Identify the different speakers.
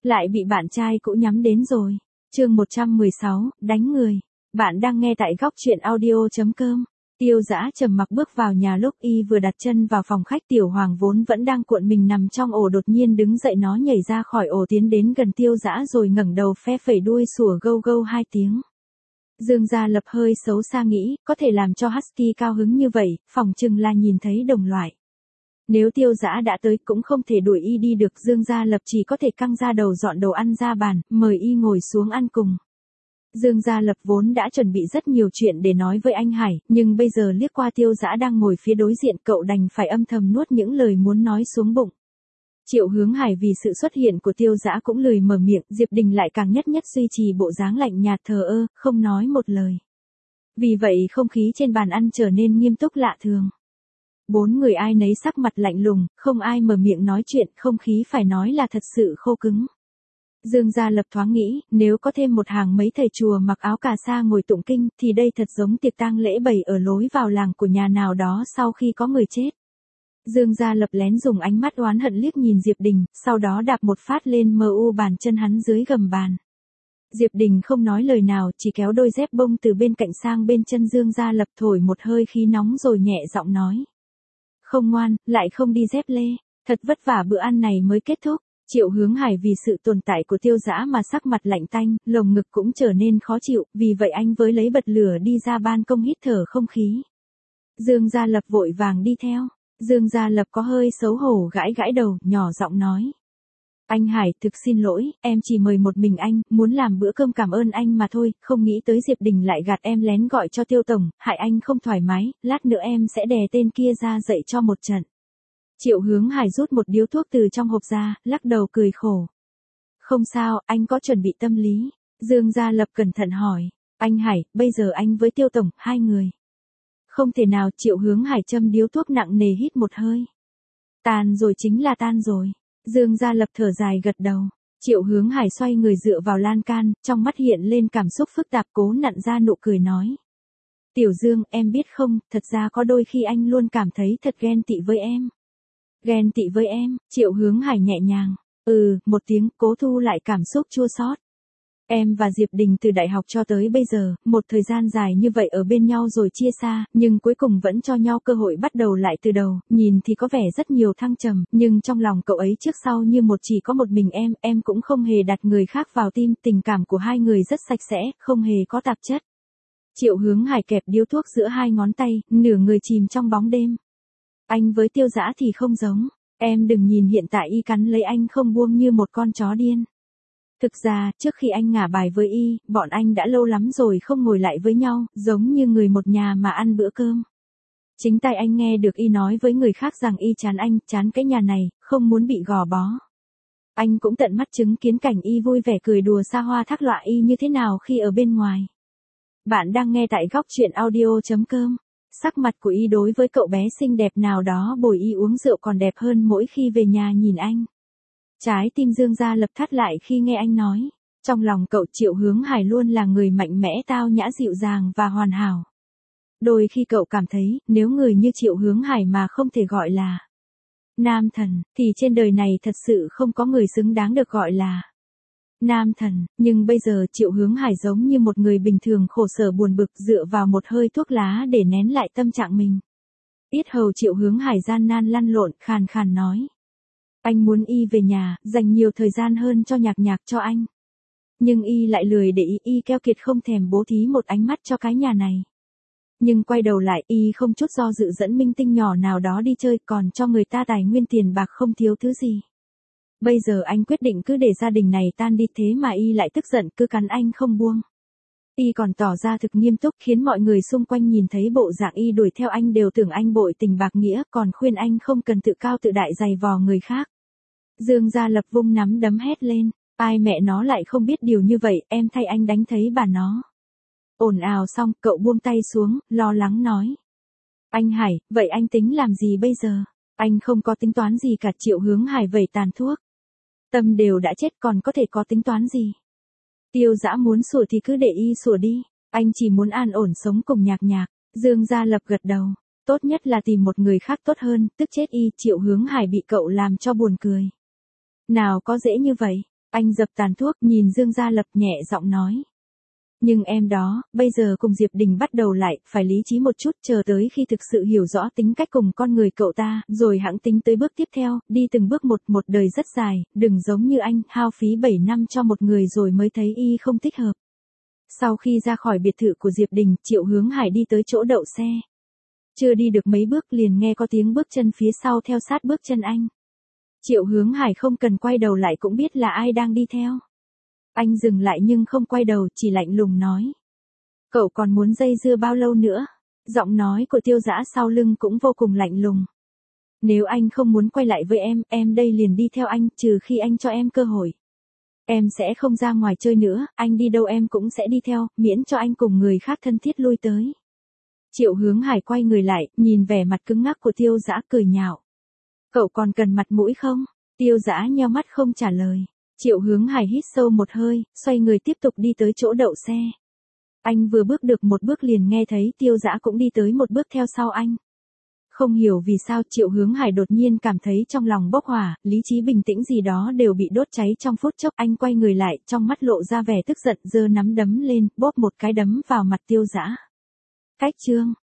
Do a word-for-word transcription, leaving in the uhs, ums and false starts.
Speaker 1: Lại bị bạn trai cũ nhắm đến rồi. Chương một trăm mười sáu, đánh người. Bạn đang nghe tại góc truyện audio chấm com. Tiêu Dã trầm mặc bước vào nhà, lúc y vừa đặt chân vào phòng khách, Tiểu Hoàng vốn vẫn đang cuộn mình nằm trong ổ đột nhiên đứng dậy, nó nhảy ra khỏi ổ tiến đến gần Tiêu Dã rồi ngẩng đầu phe phẩy đuôi sủa gâu gâu hai tiếng. Dương Gia Lập hơi xấu xa nghĩ, có thể làm cho Husky cao hứng như vậy, phỏng chừng là nhìn thấy đồng loại. Nếu Tiêu Dã đã tới cũng không thể đuổi y đi được, Dương Gia Lập chỉ có thể căng ra đầu dọn đồ ăn ra bàn, mời y ngồi xuống ăn cùng. Dương Gia Lập vốn đã chuẩn bị rất nhiều chuyện để nói với anh Hải, nhưng bây giờ liếc qua Tiêu Dã đang ngồi phía đối diện, cậu đành phải âm thầm nuốt những lời muốn nói xuống bụng. Triệu Hướng Hải vì sự xuất hiện của Tiêu Dã cũng lười mở miệng, Diệp Đình lại càng nhất nhất duy trì bộ dáng lạnh nhạt thờ ơ, không nói một lời. Vì vậy không khí trên bàn ăn trở nên nghiêm túc lạ thường. Bốn người ai nấy sắc mặt lạnh lùng, không ai mở miệng nói chuyện, không khí phải nói là thật sự khô cứng. Dương Gia Lập thoáng nghĩ, nếu có thêm một hàng mấy thầy chùa mặc áo cà sa ngồi tụng kinh, thì đây thật giống tiệc tang lễ bày ở lối vào làng của nhà nào đó sau khi có người chết. Dương Gia Lập lén dùng ánh mắt oán hận liếc nhìn Diệp Đình, sau đó đạp một phát lên mờ u bàn chân hắn dưới gầm bàn. Diệp Đình không nói lời nào, chỉ kéo đôi dép bông từ bên cạnh sang bên chân Dương Gia Lập, thổi một hơi khí nóng rồi nhẹ giọng nói. Không ngoan, lại không đi dép lê, thật vất vả bữa ăn này mới kết thúc. Triệu Hướng Hải vì sự tồn tại của Tiêu Dã mà sắc mặt lạnh tanh, lồng ngực cũng trở nên khó chịu, vì vậy anh với lấy bật lửa đi ra ban công hít thở không khí. Dương Gia Lập vội vàng đi theo. Dương Gia Lập có hơi xấu hổ gãi gãi đầu, nhỏ giọng nói. Anh Hải, thực xin lỗi, em chỉ mời một mình anh, muốn làm bữa cơm cảm ơn anh mà thôi, không nghĩ tới Diệp Đình lại gạt em lén gọi cho Tiêu Tổng, hại anh không thoải mái, lát nữa em sẽ đè tên kia ra dậy cho một trận. Triệu Hướng Hải rút một điếu thuốc từ trong hộp ra, lắc đầu cười khổ. Không sao, anh có chuẩn bị tâm lý. Dương Gia Lập cẩn thận hỏi. Anh Hải, bây giờ anh với Tiêu Tổng, hai người. Không thể nào. Triệu Hướng Hải châm điếu thuốc nặng nề hít một hơi. Tan rồi chính là tan rồi. Dương Gia Lập thở dài gật đầu. Triệu Hướng Hải xoay người dựa vào lan can, trong mắt hiện lên cảm xúc phức tạp, cố nặn ra nụ cười nói. Tiểu Dương, em biết không, thật ra có đôi khi anh luôn cảm thấy thật ghen tị với em. Ghen tị với em, Triệu Hướng Hải nhẹ nhàng. Ừ, một tiếng, cố thu lại cảm xúc chua xót. Em và Diệp Đình từ đại học cho tới bây giờ, một thời gian dài như vậy ở bên nhau rồi chia xa, nhưng cuối cùng vẫn cho nhau cơ hội bắt đầu lại từ đầu, nhìn thì có vẻ rất nhiều thăng trầm, nhưng trong lòng cậu ấy trước sau như một chỉ có một mình em, em cũng không hề đặt người khác vào tim, tình cảm của hai người rất sạch sẽ, không hề có tạp chất. Triệu Hướng Hải kẹp điếu thuốc giữa hai ngón tay, nửa người chìm trong bóng đêm. Anh với Tiêu Dã thì không giống, em đừng nhìn hiện tại y cắn lấy anh không buông như một con chó điên. Thực ra, trước khi anh ngả bài với y, bọn anh đã lâu lắm rồi không ngồi lại với nhau, giống như người một nhà mà ăn bữa cơm. Chính tai anh nghe được y nói với người khác rằng y chán anh, chán cái nhà này, không muốn bị gò bó. Anh cũng tận mắt chứng kiến cảnh y vui vẻ cười đùa xa hoa thác loạ y như thế nào khi ở bên ngoài. Bạn đang nghe tại góc truyện audio chấm com. Sắc mặt của y đối với cậu bé xinh đẹp nào đó bồi y uống rượu còn đẹp hơn mỗi khi về nhà nhìn anh. Trái tim Dương Gia Lập thắt lại khi nghe anh nói. Trong lòng cậu Triệu Hướng Hải luôn là người mạnh mẽ, tao nhã, dịu dàng và hoàn hảo. Đôi khi cậu cảm thấy, nếu người như Triệu Hướng Hải mà không thể gọi là nam thần, thì trên đời này thật sự không có người xứng đáng được gọi là nam thần. Nhưng bây giờ Triệu Hướng Hải giống như một người bình thường khổ sở buồn bực, dựa vào một hơi thuốc lá để nén lại tâm trạng mình. Yết hầu Triệu Hướng Hải gian nan lăn lộn, khàn khàn nói. Anh muốn y về nhà, dành nhiều thời gian hơn cho Nhạc Nhạc, cho anh. Nhưng y lại lười để y, y keo kiệt không thèm bố thí một ánh mắt cho cái nhà này. Nhưng quay đầu lại, y không chút do dự dẫn minh tinh nhỏ nào đó đi chơi, còn cho người ta tài nguyên tiền bạc không thiếu thứ gì. Bây giờ anh quyết định cứ để gia đình này tan đi, thế mà y lại tức giận, cứ cắn anh không buông. Y còn tỏ ra thực nghiêm túc, khiến mọi người xung quanh nhìn thấy bộ dạng y đuổi theo anh đều tưởng anh bội tình bạc nghĩa, còn khuyên anh không cần tự cao tự đại giày vò người khác. Dương Gia Lập vung nắm đấm hét lên, ai mẹ nó lại không biết điều như vậy, em thay anh đánh thấy bà nó. Ồn ào xong, cậu buông tay xuống, lo lắng nói. Anh Hải, vậy anh tính làm gì bây giờ? Anh không có tính toán gì cả. Triệu Hướng Hải vẩy tàn thuốc. Tâm đều đã chết còn có thể có tính toán gì? Tiêu Dã muốn sủa thì cứ để y sủa đi, anh chỉ muốn an ổn sống cùng Nhạc Nhạc. Dương Gia Lập gật đầu, tốt nhất là tìm một người khác tốt hơn, tức chết y. Triệu Hướng Hải bị cậu làm cho buồn cười. Nào có dễ như vậy, Anh dập tàn thuốc, nhìn Dương Gia Lập nhẹ giọng nói. Nhưng em đó, bây giờ cùng Diệp Đình bắt đầu lại, phải lý trí một chút, chờ tới khi thực sự hiểu rõ tính cách cùng con người cậu ta, rồi hẵng tính tới bước tiếp theo, đi từng bước một, một đời rất dài, đừng giống như anh, hao phí bảy năm cho một người rồi mới thấy y không thích hợp. Sau khi ra khỏi biệt thự của Diệp Đình, Triệu Hướng Hải đi tới chỗ đậu xe. Chưa đi được mấy bước liền nghe có tiếng bước chân phía sau theo sát bước chân anh. Triệu Hướng Hải không cần quay đầu lại cũng biết là ai đang đi theo. Anh dừng lại nhưng không quay đầu, chỉ lạnh lùng nói. Cậu còn muốn dây dưa bao lâu nữa? Giọng nói của Tiêu Dã sau lưng cũng vô cùng lạnh lùng. Nếu anh không muốn quay lại với em, em đây liền đi theo anh, trừ khi anh cho em cơ hội. Em sẽ không ra ngoài chơi nữa, anh đi đâu em cũng sẽ đi theo, miễn cho anh cùng người khác thân thiết lui tới. Triệu Hướng Hải quay người lại, nhìn vẻ mặt cứng ngắc của Tiêu Dã cười nhạo. Cậu còn cần mặt mũi không? Tiêu Dã nheo mắt không trả lời. Triệu Hướng Hải hít sâu một hơi, xoay người tiếp tục đi tới chỗ đậu xe. Anh vừa bước được một bước liền nghe thấy Tiêu Dã cũng đi tới một bước theo sau anh. Không hiểu vì sao Triệu Hướng Hải đột nhiên cảm thấy trong lòng bốc hỏa, lý trí bình tĩnh gì đó đều bị đốt cháy trong phút chốc. Anh quay người lại, trong mắt lộ ra vẻ tức giận, giơ nắm đấm lên, bóp một cái đấm vào mặt Tiêu Dã. Cách chương